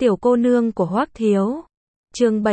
Tiểu cô nương của Hoắc Thiếu. Chương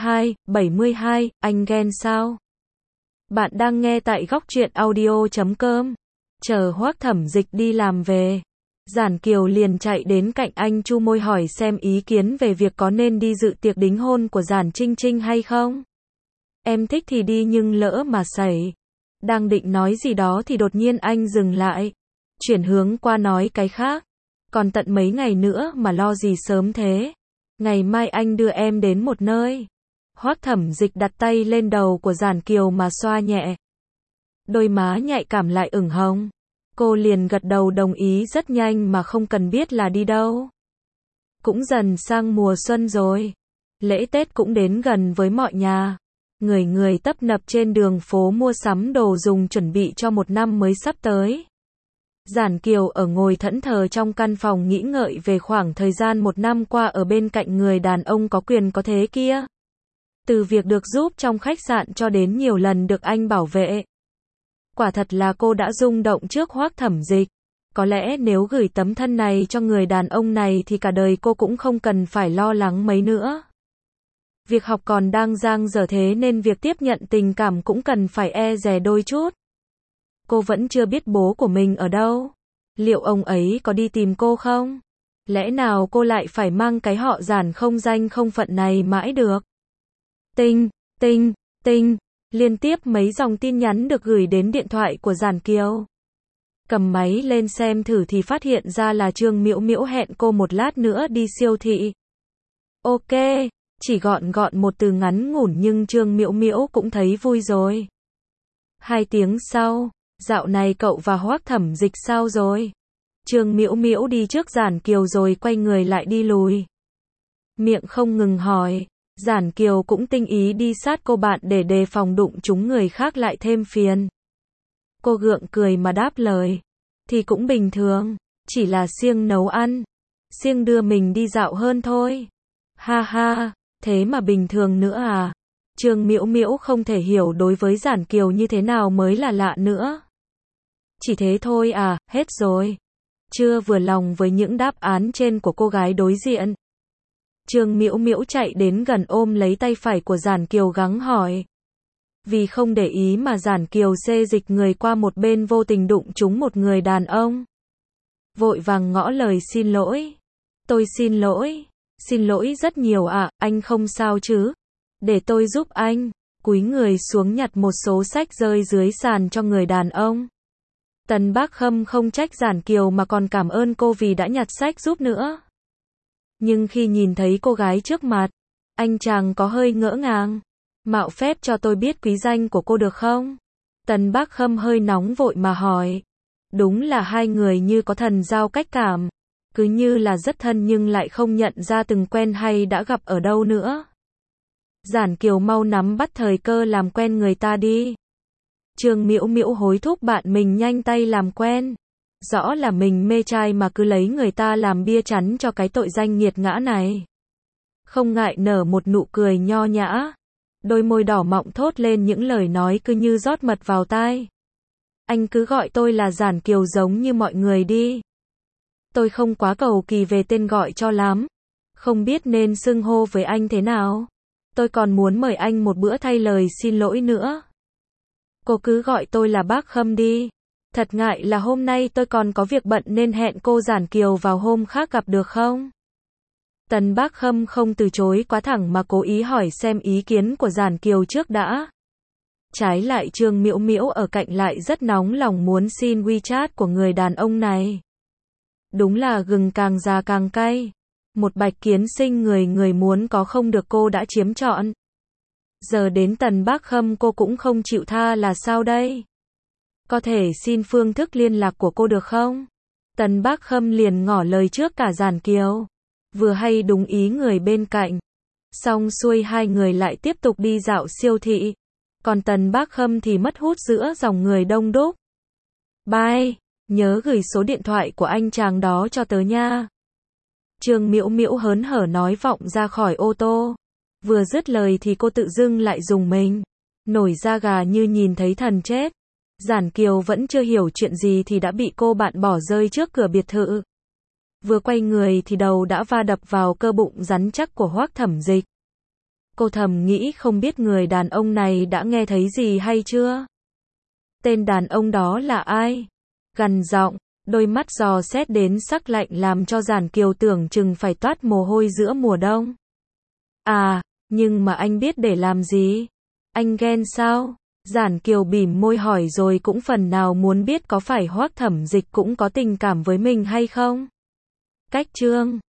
72, anh ghen sao? Bạn đang nghe tại góc truyện audio.com. Chờ Hoắc Thẩm Dịch đi làm về, Giản Kiều liền chạy đến cạnh anh chu môi hỏi xem ý kiến về việc có nên đi dự tiệc đính hôn của Giản Trinh Trinh hay không. Em thích thì đi nhưng lỡ mà xảy. Đang định nói gì đó thì đột nhiên anh dừng lại, chuyển hướng qua nói cái khác. Còn tận mấy ngày nữa mà lo gì sớm thế. Ngày mai anh đưa em đến một nơi. Hoắc Thẩm Dịch đặt tay lên đầu của Giản Kiều mà xoa nhẹ. Đôi má nhạy cảm lại ửng hồng. Cô liền gật đầu đồng ý rất nhanh mà không cần biết là đi đâu. Cũng dần sang mùa xuân rồi. Lễ Tết cũng đến gần với mọi nhà. Người người tấp nập trên đường phố mua sắm đồ dùng chuẩn bị cho một năm mới sắp tới. Giản Kiều ở ngồi thẫn thờ trong căn phòng nghĩ ngợi về khoảng thời gian một năm qua ở bên cạnh người đàn ông có quyền có thế kia. Từ việc được giúp trong khách sạn cho đến nhiều lần được anh bảo vệ. Quả thật là cô đã rung động trước Hoắc Thẩm Dịch. Có lẽ nếu gửi tấm thân này cho người đàn ông này thì cả đời cô cũng không cần phải lo lắng mấy nữa. Việc học còn đang dang dở thế nên việc tiếp nhận tình cảm cũng cần phải e dè đôi chút. Cô vẫn chưa biết bố của mình ở đâu. Liệu ông ấy có đi tìm cô không? Lẽ nào cô lại phải mang cái họ Giản không danh không phận này mãi được? Tinh, tinh, tinh. Liên tiếp mấy dòng tin nhắn được gửi đến điện thoại của Giản Kiều. Cầm máy lên xem thử thì phát hiện ra là Trương Miễu Miễu hẹn cô một lát nữa đi siêu thị. Ok, chỉ gọn gọn một từ ngắn ngủn nhưng Trương Miễu Miễu cũng thấy vui rồi. 2 tiếng sau, dạo này cậu và Hoắc Thẩm Dịch sao rồi? Trương Miễu Miễu đi trước Giản Kiều rồi quay người lại đi lùi. Miệng không ngừng hỏi. Giản Kiều cũng tinh ý đi sát cô bạn để đề phòng đụng chúng người khác lại thêm phiền. Cô gượng cười mà đáp lời. Thì cũng bình thường, chỉ là siêng nấu ăn, siêng đưa mình đi dạo hơn thôi. Ha ha, thế mà bình thường nữa à? Trương Miễu Miễu không thể hiểu đối với Giản Kiều như thế nào mới là lạ nữa. Chỉ thế thôi à, hết rồi. Chưa vừa lòng với những đáp án trên của cô gái đối diện. Trương Miễu Miễu chạy đến gần ôm lấy tay phải của Giản Kiều gắng hỏi. Vì không để ý mà Giản Kiều xê dịch người qua một bên vô tình đụng trúng một người đàn ông. Vội vàng ngỏ lời xin lỗi. Tôi xin lỗi rất nhiều ạ, anh không sao chứ? Để tôi giúp anh. Cúi người xuống nhặt một số sách rơi dưới sàn cho người đàn ông. Tần Bác Khâm không trách Giản Kiều mà còn cảm ơn cô vì đã nhặt sách giúp nữa. Nhưng khi nhìn thấy cô gái trước mặt, anh chàng có hơi ngỡ ngàng. Mạo phép cho tôi biết quý danh của cô được không? Tần Bác Khâm hơi nóng vội mà hỏi. Đúng là hai người như có thần giao cách cảm. Cứ như là rất thân nhưng lại không nhận ra từng quen hay đã gặp ở đâu nữa. Giản Kiều mau nắm bắt thời cơ làm quen người ta đi. Trương Miễu Miễu hối thúc bạn mình nhanh tay làm quen. Rõ là mình mê trai mà cứ lấy người ta làm bia chắn cho cái tội danh nghiệt ngã này. Không ngại nở một nụ cười nho nhã. Đôi môi đỏ mọng thốt lên những lời nói cứ như rót mật vào tai. Anh cứ gọi tôi là Giản Kiều giống như mọi người đi. Tôi không quá cầu kỳ về tên gọi cho lắm. Không biết nên xưng hô với anh thế nào. Tôi còn muốn mời anh một bữa thay lời xin lỗi nữa. Cô cứ gọi tôi là Bác Khâm đi. Thật ngại là hôm nay tôi còn có việc bận nên hẹn cô Giản Kiều vào hôm khác gặp được không? Tần Bác Khâm không từ chối quá thẳng mà cố ý hỏi xem ý kiến của Giản Kiều trước đã. Trái lại Trương Miễu Miễu ở cạnh lại rất nóng lòng muốn xin WeChat của người đàn ông này. Đúng là gừng càng già càng cay. Một bạch kiến sinh người muốn có không được cô đã chiếm trọn. Giờ đến Tần Bác Khâm cô cũng không chịu tha là sao đây? Có thể xin phương thức liên lạc của cô được không? Tần Bác Khâm liền ngỏ lời trước cả Giản Kiều. Vừa hay đúng ý người bên cạnh. Xong xuôi hai người lại tiếp tục đi dạo siêu thị. Còn Tần Bác Khâm thì mất hút giữa dòng người đông đúc. Bye, nhớ gửi số điện thoại của anh chàng đó cho tớ nha. Trương Miễu Miễu hớn hở nói vọng ra khỏi ô tô. Vừa dứt lời thì cô tự dưng lại rùng mình. Nổi da gà như nhìn thấy thần chết. Giản Kiều vẫn chưa hiểu chuyện gì thì đã bị cô bạn bỏ rơi trước cửa biệt thự. Vừa quay người thì đầu đã va đập vào cơ bụng rắn chắc của Hoắc Thẩm Dịch. Cô thầm nghĩ không biết người đàn ông này đã nghe thấy gì hay chưa? Tên đàn ông đó là ai? Gằn giọng, đôi mắt dò xét đến sắc lạnh làm cho Giản Kiều tưởng chừng phải toát mồ hôi giữa mùa đông. À, nhưng mà anh biết để làm gì? Anh ghen sao? Giản Kiều bỉm môi hỏi rồi cũng phần nào muốn biết có phải Hoắc Thẩm Dịch cũng có tình cảm với mình hay không? Cách chương